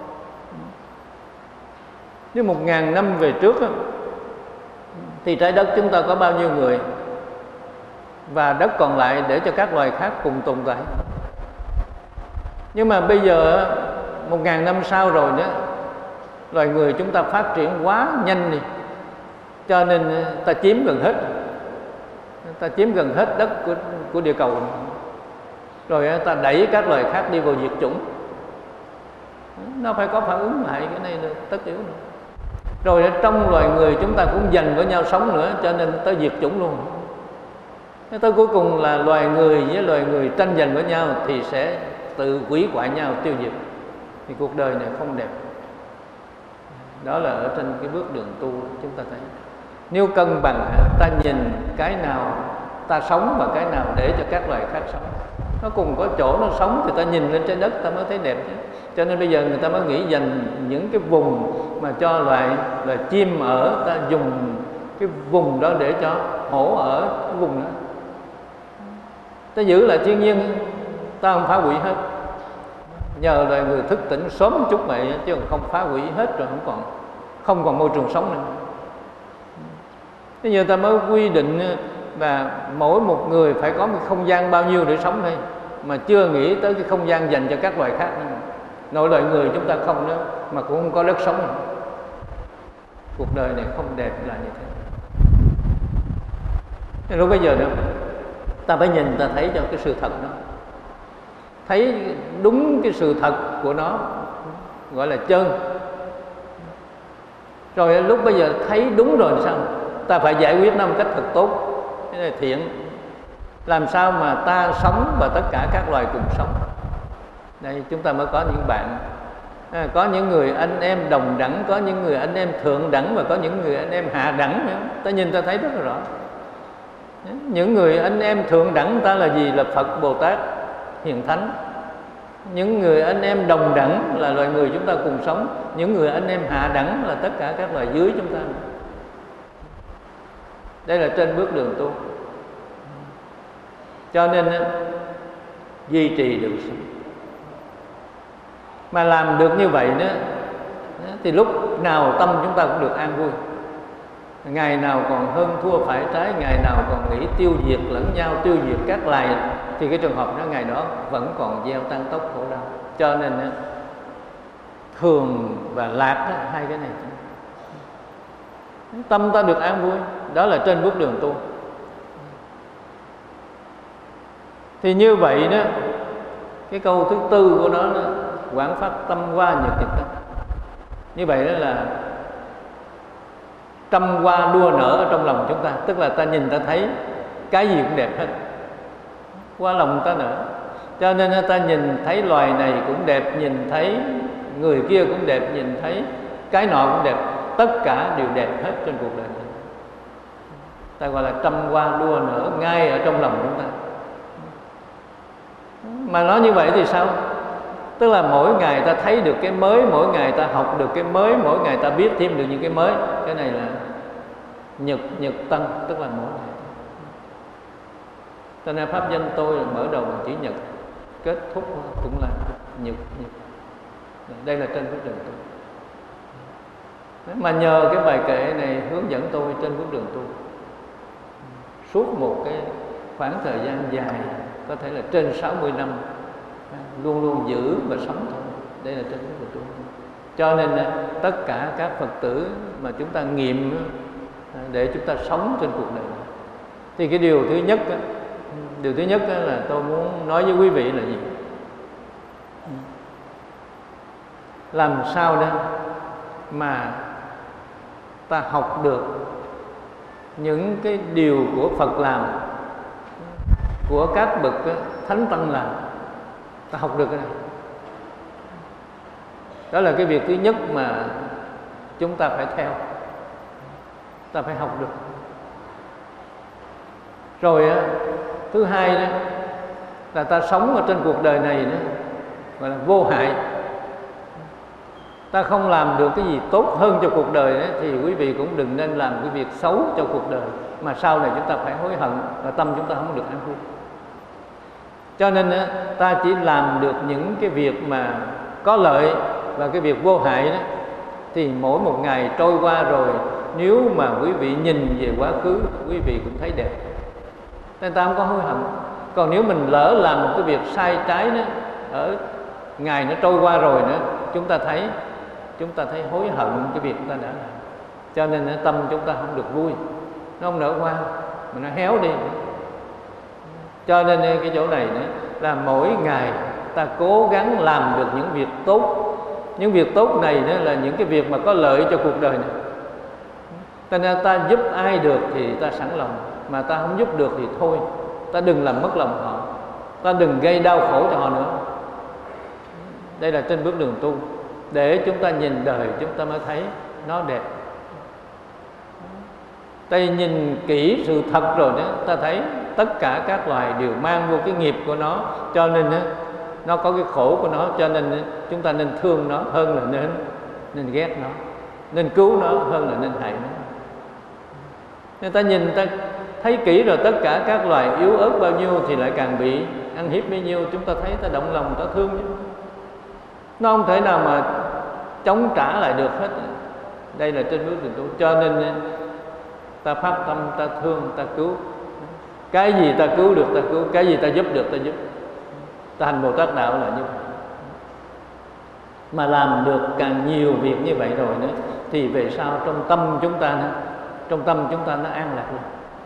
A: Như một ngàn năm về trước ấy, thì trái đất chúng ta có bao nhiêu người, và đất còn lại để cho các loài khác cùng tồn tại. Nhưng mà bây giờ một ngàn năm sau rồi đó, loài người chúng ta phát triển quá nhanh đi, cho nên ta chiếm gần hết, ta chiếm gần hết đất của, của địa cầu. Rồi ta đẩy các loài khác đi vào diệt chủng. Nó phải có phản ứng lại, cái này là tất yếu nữa. Rồi trong loài người chúng ta cũng giành với nhau sống nữa, cho nên tới diệt chủng luôn. Tới cuối cùng là loài người với loài người tranh giành với nhau thì sẽ tự hủy hoại nhau, tiêu diệt. Thì cuộc đời này không đẹp. Đó là ở trên cái bước đường tu chúng ta thấy. Nếu cân bằng, ta nhìn cái nào ta sống và cái nào để cho các loài khác sống. Nó cùng có chỗ nó sống thì ta nhìn lên trái đất ta mới thấy đẹp chứ. Cho nên bây giờ người ta mới nghĩ dành những cái vùng mà cho loài là chim ở, ta dùng cái vùng đó để cho hổ ở cái vùng đó. Ta giữ lại thiên nhiên, ta không phá hủy hết. Nhờ loài người thức tỉnh sớm một chút vậy, chứ không phá hủy hết rồi không còn không còn môi trường sống nữa. Bây giờ ta mới quy định là mỗi một người phải có một không gian bao nhiêu để sống thôi, mà chưa nghĩ tới cái không gian dành cho các loài khác. Nội loài người chúng ta không đó, mà cũng không có đất sống nữa. Cuộc đời này không đẹp là như thế. Nên lúc bây giờ đó ta phải nhìn, ta thấy cho cái sự thật đó, thấy đúng cái sự thật của nó, gọi là chân. Rồi lúc bây giờ thấy đúng rồi sao? Ta phải giải quyết nó một cách thật tốt, cái này thiện. Làm sao mà ta sống và tất cả các loài cùng sống. Đây chúng ta mới có những bạn, à, có những người anh em đồng đẳng, có những người anh em thượng đẳng, và có những người anh em hạ đẳng nữa. Ta nhìn ta thấy rất là rõ. Những người anh em thượng đẳng ta là gì? Là Phật, Bồ Tát, Hiền Thánh. Những người anh em đồng đẳng là loài người chúng ta cùng sống. Những người anh em hạ đẳng là tất cả các loài dưới chúng ta. Đây là trên bước đường tu. Cho nên duy trì được sự. Mà làm được như vậy đó, thì lúc nào tâm chúng ta cũng được an vui. Ngày nào còn hơn thua phải trái, ngày nào còn nghĩ tiêu diệt lẫn nhau, tiêu diệt các loài, thì cái trường hợp đó ngày đó vẫn còn gieo tăng tốc khổ đau. Cho nên thường và lạc đó, hai cái này, tâm ta được an vui, đó là trên bước đường tu. Thì như vậy đó, cái câu thứ tư của nó, nó quảng phát tâm hoa nhật nhật tâm. Như vậy đó là trăm hoa đua nở ở trong lòng chúng ta. Tức là ta nhìn ta thấy cái gì cũng đẹp hết, qua lòng ta nở. Cho nên ta nhìn thấy loài này cũng đẹp, nhìn thấy người kia cũng đẹp, nhìn thấy cái nọ cũng đẹp. Tất cả đều đẹp hết trên cuộc đời này. Ta gọi là trăm hoa đua nở ngay ở trong lòng chúng ta. Mà nói như vậy thì sao? Tức là mỗi ngày ta thấy được cái mới, mỗi ngày ta học được cái mới, mỗi ngày ta biết thêm được những cái mới. Cái này là nhật nhật tân, tức là mỗi ngày. Cho nên pháp danh tôi mở đầu bằng chữ nhật, kết thúc cũng là nhật nhật. Đây là trên bước đường tu. Mà nhờ cái bài kệ này hướng dẫn tôi trên bước đường tu suốt một cái khoảng thời gian dài, có thể là trên sáu mươi năm, luôn luôn giữ và sống thôi. Đây là trên bước đường tu. Cho nên tất cả các Phật tử mà chúng ta nghiệm để chúng ta sống trên cuộc đời này, thì cái điều thứ nhất điều thứ nhất là tôi muốn nói với quý vị là gì? Làm sao đó mà ta học được những cái điều của Phật làm, của các bậc thánh tăng làm, ta học được cái này. Đó là cái việc thứ nhất mà chúng ta phải theo, ta phải học được. Rồi thứ hai đó là ta sống ở trên cuộc đời này đó, gọi là vô hại. Ta không làm được cái gì tốt hơn cho cuộc đời đó, thì quý vị cũng đừng nên làm cái việc xấu cho cuộc đời, mà sau này chúng ta phải hối hận và tâm chúng ta không được an vui. Cho nên ta chỉ làm được những cái việc mà có lợi và cái việc vô hại đó, thì mỗi một ngày trôi qua rồi, nếu mà quý vị nhìn về quá khứ, quý vị cũng thấy đẹp, nên ta không có hối hận. Còn nếu mình lỡ làm một cái việc sai trái đó, ở ngày nó trôi qua rồi nữa, chúng ta thấy chúng ta thấy hối hận cái việc chúng ta đã làm. Cho nên tâm chúng ta không được vui, nó không nở hoa, mà nó héo đi. Cho nên cái chỗ này nữa là mỗi ngày ta cố gắng làm được những việc tốt. Những việc tốt này nữa là những cái việc mà có lợi cho cuộc đời này. Cho nên ta giúp ai được thì ta sẵn lòng, mà ta không giúp được thì thôi, ta đừng làm mất lòng họ, ta đừng gây đau khổ cho họ nữa. Đây là trên bước đường tu, để chúng ta nhìn đời chúng ta mới thấy nó đẹp. Ta nhìn kỹ sự thật rồi đó, ta thấy tất cả các loài đều mang vô cái nghiệp của nó, cho nên nó có cái khổ của nó, cho nên chúng ta nên thương nó hơn là nên nên ghét nó, nên cứu nó hơn là nên hại nó. Nên ta nhìn, ta thấy kỹ rồi, tất cả các loài yếu ớt bao nhiêu thì lại càng bị ăn hiếp bấy nhiêu. Chúng ta thấy ta động lòng, ta thương chứ. Nó không thể nào mà chống trả lại được hết. Đây là trên bước đường tu. Cho nên ta phát tâm ta thương ta cứu. Cái gì ta cứu được ta cứu, cái gì ta giúp được ta giúp. Ta hành Bồ Tát đạo là như vậy. Mà làm được càng nhiều việc như vậy rồi nữa thì về sau trong tâm chúng ta nữa, trong tâm chúng ta nó an lạc luôn.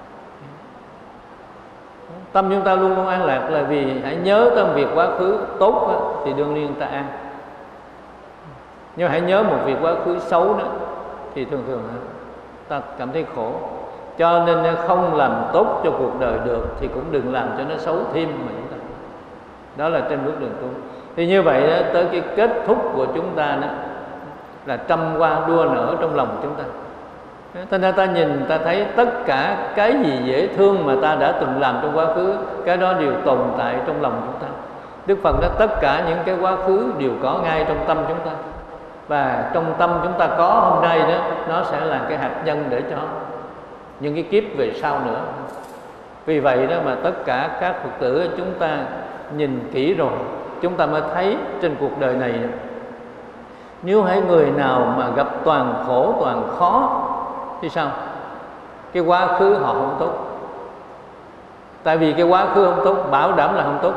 A: Tâm chúng ta luôn luôn an lạc là vì hãy nhớ tới việc quá khứ tốt đó, thì đương nhiên ta an. Nhưng hãy nhớ một việc quá khứ xấu nữa thì thường thường ta cảm thấy khổ. Cho nên không làm tốt cho cuộc đời được thì cũng đừng làm cho nó xấu thêm mà chúng ta. Đó là trên bước đường tu. Thì như vậy đó, tới cái kết thúc của chúng ta đó là trăm hoa đua nở trong lòng chúng ta. Thế nên ta nhìn ta thấy tất cả cái gì dễ thương mà ta đã từng làm trong quá khứ, cái đó đều tồn tại trong lòng chúng ta. Đức Phật nói tất cả những cái quá khứ đều có ngay trong tâm chúng ta. Và trong tâm chúng ta có hôm nay đó, nó sẽ là cái hạt nhân để cho những cái kiếp về sau nữa. Vì vậy đó mà tất cả các Phật tử chúng ta nhìn kỹ rồi, chúng ta mới thấy trên cuộc đời này, nếu hãy người nào mà gặp toàn khổ toàn khó thì sao? Cái quá khứ họ không tốt. Tại vì cái quá khứ không tốt, bảo đảm là không tốt.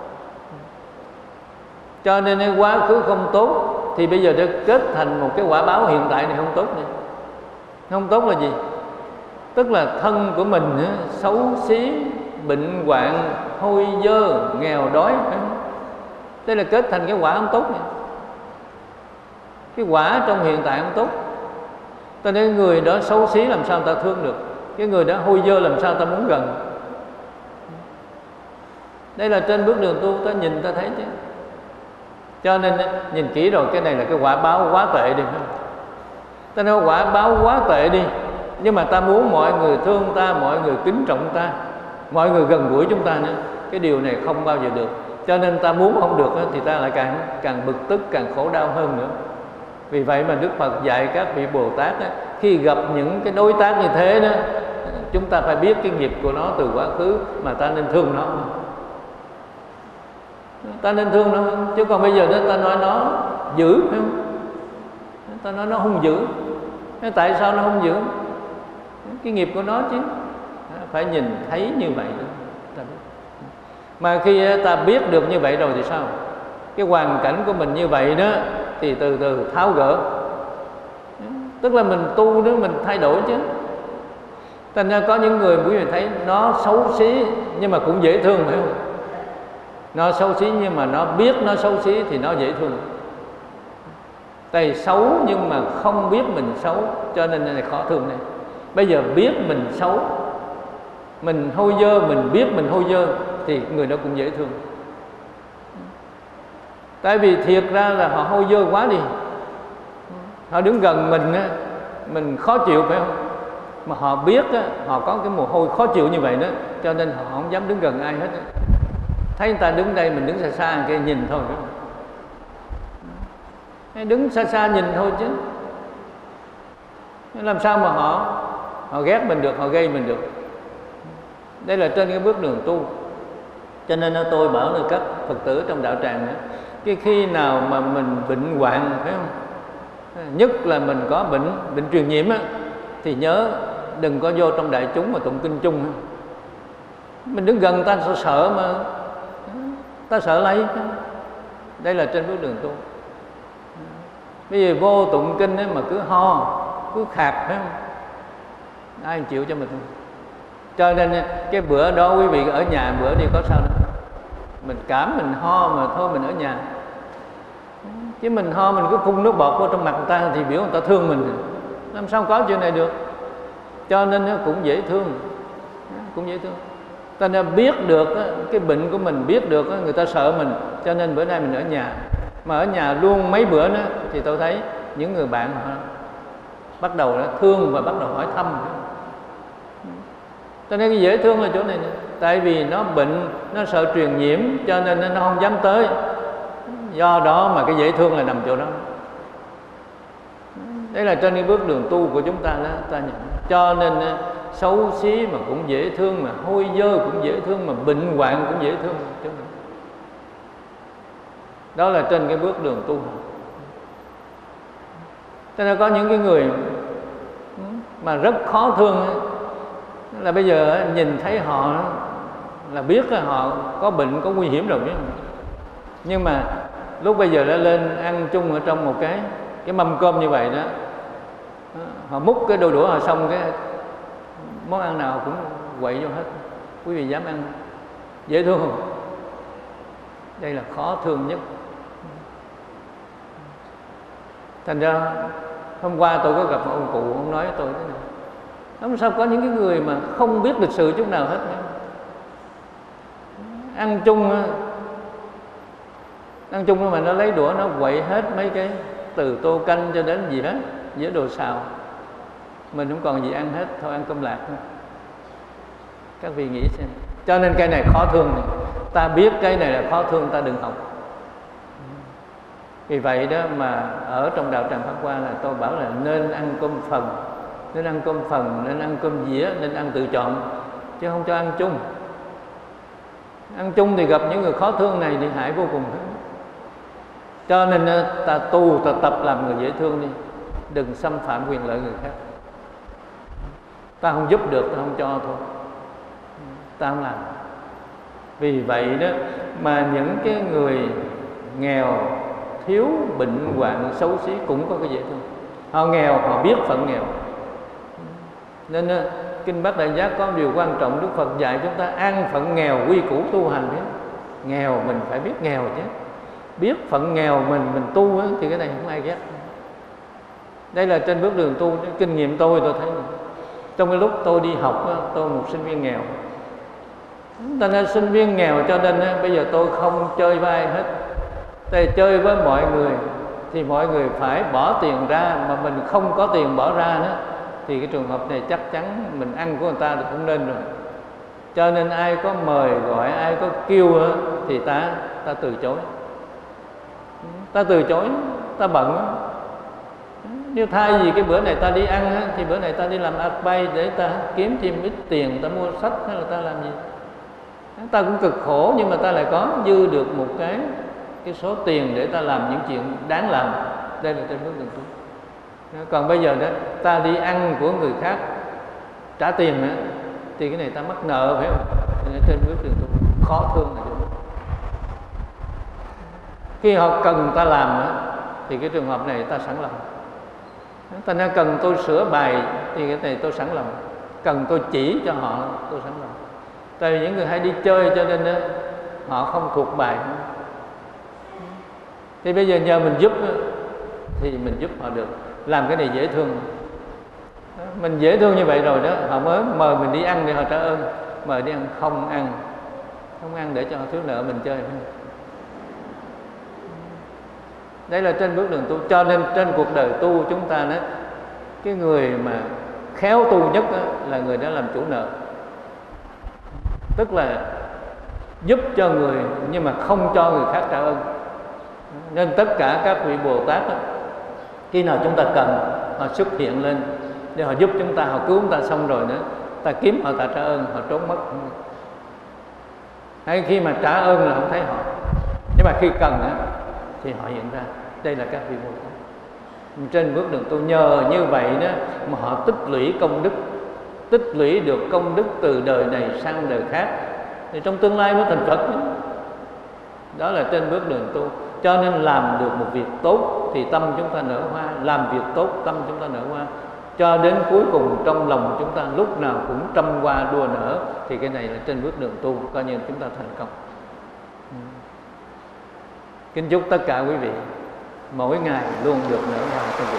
A: Cho nên cái quá khứ không tốt thì bây giờ đã kết thành một cái quả báo hiện tại này không tốt nữa. Không tốt là gì? Tức là thân của mình xấu xí, bệnh hoạn, hôi dơ, nghèo đói. Đây là kết thành cái quả không tốt này. Cái quả trong hiện tại không tốt. Cho nên người đó xấu xí làm sao ta thương được, cái người đó hôi dơ làm sao ta muốn gần. Đây là trên bước đường tu ta nhìn ta thấy chứ. Cho nên nhìn kỹ rồi, cái này là cái quả báo quá tệ đi. Ta nói quả báo quá tệ đi, nhưng mà ta muốn mọi người thương ta, mọi người kính trọng ta, mọi người gần gũi chúng ta nữa. Cái điều này không bao giờ được. Cho nên ta muốn không được thì ta lại càng càng bực tức, càng khổ đau hơn nữa. Vì vậy mà Đức Phật dạy các vị Bồ Tát á, khi gặp những cái đối tác như thế đó, chúng ta phải biết cái nghiệp của nó từ quá khứ mà ta nên thương nó. Ta nên thương nó, chứ còn bây giờ đó ta nói nó dữ, phải không? Ta nói nó hung dữ. Tại sao nó hung dữ? Cái nghiệp của nó chứ. Phải nhìn thấy như vậy đó. Mà khi ta biết được như vậy rồi thì sao? Cái hoàn cảnh của mình như vậy đó thì từ từ tháo gỡ. Tức là mình tu đó, mình thay đổi chứ. Thành ra có những người quý vị thấy nó xấu xí nhưng mà cũng dễ thương, phải không? Nó xấu xí nhưng mà nó biết nó xấu xí thì nó dễ thương. Tại xấu nhưng mà không biết mình xấu, cho nên là khó thương này. Bây giờ biết mình xấu, mình hôi dơ, mình biết mình hôi dơ thì người đó cũng dễ thương. Tại vì thiệt ra là họ hôi dơ quá đi. Họ đứng gần mình á, mình khó chịu, phải không? Mà họ biết á, họ có cái mồ hôi khó chịu như vậy đó, cho nên họ không dám đứng gần ai hết á. Thấy người ta đứng đây mình đứng xa xa kia nhìn thôi, phải không? Đứng xa xa nhìn thôi chứ. Làm sao mà họ họ ghét mình được, họ gây mình được. Đây là trên cái bước đường tu. Cho nên tôi bảo là các Phật tử trong đạo tràng nữa, cái khi nào mà mình bệnh hoạn, phải không? Nhất là mình có bệnh bệnh truyền nhiễm á, thì nhớ đừng có vô trong đại chúng mà tụng kinh chung. Mình đứng gần ta sợ sợ mà ta sợ lấy. Đây là trên bước đường tu. Bây giờ vô tụng kinh ấy mà cứ ho, cứ khạc, phải không? Ai chịu cho mình. Cho nên cái bữa đó quý vị ở nhà bữa đi có sao đâu. Mình cảm mình ho mà thôi mình ở nhà. Chứ mình ho mình cứ phun nước bọt vào trong mặt người ta thì biểu người ta thương mình. Làm sao có chuyện này được. Cho nên nó cũng dễ thương. Cũng dễ thương. Ta nên biết được cái bệnh của mình, biết được người ta sợ mình. Cho nên bữa nay mình ở nhà. Mà ở nhà luôn mấy bữa nữa thì tôi thấy những người bạn họ bắt đầu thương và bắt đầu hỏi thăm. Cho nên cái dễ thương là chỗ này nè. Tại vì nó bệnh, nó sợ truyền nhiễm, cho nên nó không dám tới. Do đó mà cái dễ thương là nằm chỗ đó. Đây là trên cái bước đường tu của chúng ta đó, ta nhận. Cho nên xấu xí mà cũng dễ thương, mà hôi dơ cũng dễ thương, mà bệnh hoạn cũng dễ thương. Đó là trên cái bước đường tu. Cho nên có những cái người mà rất khó thương là bây giờ nhìn thấy họ là biết họ có bệnh, có nguy hiểm rồi biết không? Nhưng mà lúc bây giờ đã lên ăn chung ở trong một cái cái mâm cơm như vậy đó, họ múc cái đôi đũa họ xong cái món ăn nào cũng quậy vô hết. Quý vị dám ăn dễ thương không? Đây là khó thương nhất. Thành ra hôm qua tôi có gặp một ông cụ, ông nói với tôi thế này: làm sao có những cái người mà không biết lịch sự chút nào hết nữa. Ăn chung ăn chung mà nó lấy đũa nó quậy hết mấy cái, từ tô canh cho đến gì hết, với đồ xào, mình không còn gì ăn hết, thôi ăn cơm lạc thôi. Các vị nghĩ xem. Cho nên cái này khó thương này. Ta biết cái này là khó thương, ta đừng học. Vì vậy đó mà ở trong đạo Tràng Pháp Hoa là tôi bảo là nên ăn cơm phần, nên ăn cơm phần, nên ăn cơm dĩa, nên ăn tự chọn, chứ không cho ăn chung. Ăn chung thì gặp những người khó thương này thì hại vô cùng. Cho nên ta tu, ta tập làm người dễ thương đi, đừng xâm phạm quyền lợi người khác. Ta không giúp được, ta không cho thôi, ta không làm. Vì vậy đó mà những cái người nghèo, thiếu, bệnh hoạn, xấu xí cũng có cái dễ thương. Họ nghèo, họ biết phận nghèo. Nên Kinh Bát Đại Giác có một điều quan trọng, Đức Phật dạy chúng ta an phận nghèo, quy củ tu hành. Nghèo mình phải biết nghèo chứ. Biết phận nghèo mình, mình tu ấy, thì cái này không ai ghét. Đây là trên bước đường tu, kinh nghiệm tôi tôi thấy. Trong cái lúc tôi đi học, tôi một sinh viên nghèo. Ta nên sinh viên nghèo cho nên bây giờ tôi không chơi với ai hết. Tại chơi với mọi người thì mọi người phải bỏ tiền ra, mà mình không có tiền bỏ ra nữa thì cái trường hợp này chắc chắn mình ăn của người ta thì cũng nên rồi. Cho nên ai có mời gọi, ai có kêu thì ta ta từ chối. Ta từ chối, ta bận. Nếu thay vì cái bữa này ta đi ăn thì bữa này ta đi làm ạt bay để ta kiếm thêm ít tiền, ta mua sách hay là ta làm gì. Ta cũng cực khổ nhưng mà ta lại có dư được một cái cái số tiền để ta làm những chuyện đáng làm. Đây là trên bước đường tu. Còn bây giờ đó ta đi ăn của người khác trả tiền nữa thì cái này ta mắc nợ, phải không? Trên bước đường tu khó thương là chỗ. Khi họ cần ta làm nữa thì cái trường hợp này ta sẵn lòng. Ta nên cần tôi sửa bài thì cái này tôi sẵn lòng. Cần tôi chỉ cho họ tôi sẵn lòng. Tại vì những người hay đi chơi cho nên đó, họ không thuộc bài. Thì bây giờ nhờ mình giúp thì mình giúp họ được. Làm cái này dễ thương. Mình dễ thương như vậy rồi đó, họ mới mời mình đi ăn để họ trả ơn. Mời đi ăn không ăn. Không ăn để cho họ thiếu nợ mình chơi. Đấy là trên bước đường tu. Cho nên trên cuộc đời tu chúng ta đó, cái người mà khéo tu nhất đó, là người đó làm chủ nợ. Tức là giúp cho người nhưng mà không cho người khác trả ơn. Nên tất cả các vị Bồ Tát đó, khi nào chúng ta cần họ xuất hiện lên để họ giúp chúng ta, họ cứu chúng ta xong rồi nữa, ta kiếm họ ta trả ơn, họ trốn mất. Hay khi mà trả ơn là không thấy họ, nhưng mà khi cần đó, thì họ hiện ra. Đây là các vị Bồ Tát. Trên bước đường tu nhờ như vậy đó mà họ tích lũy công đức, tích lũy được công đức từ đời này sang đời khác, thì trong tương lai mới thành Phật. Đó là trên bước đường tu. Cho nên làm được một việc tốt thì tâm chúng ta nở hoa, làm việc tốt tâm chúng ta nở hoa, cho đến cuối cùng trong lòng chúng ta lúc nào cũng trăm hoa đua nở, thì cái này là trên bước đường tu, coi như chúng ta thành công. Kính chúc tất cả quý vị mỗi ngày luôn được nở hoa trong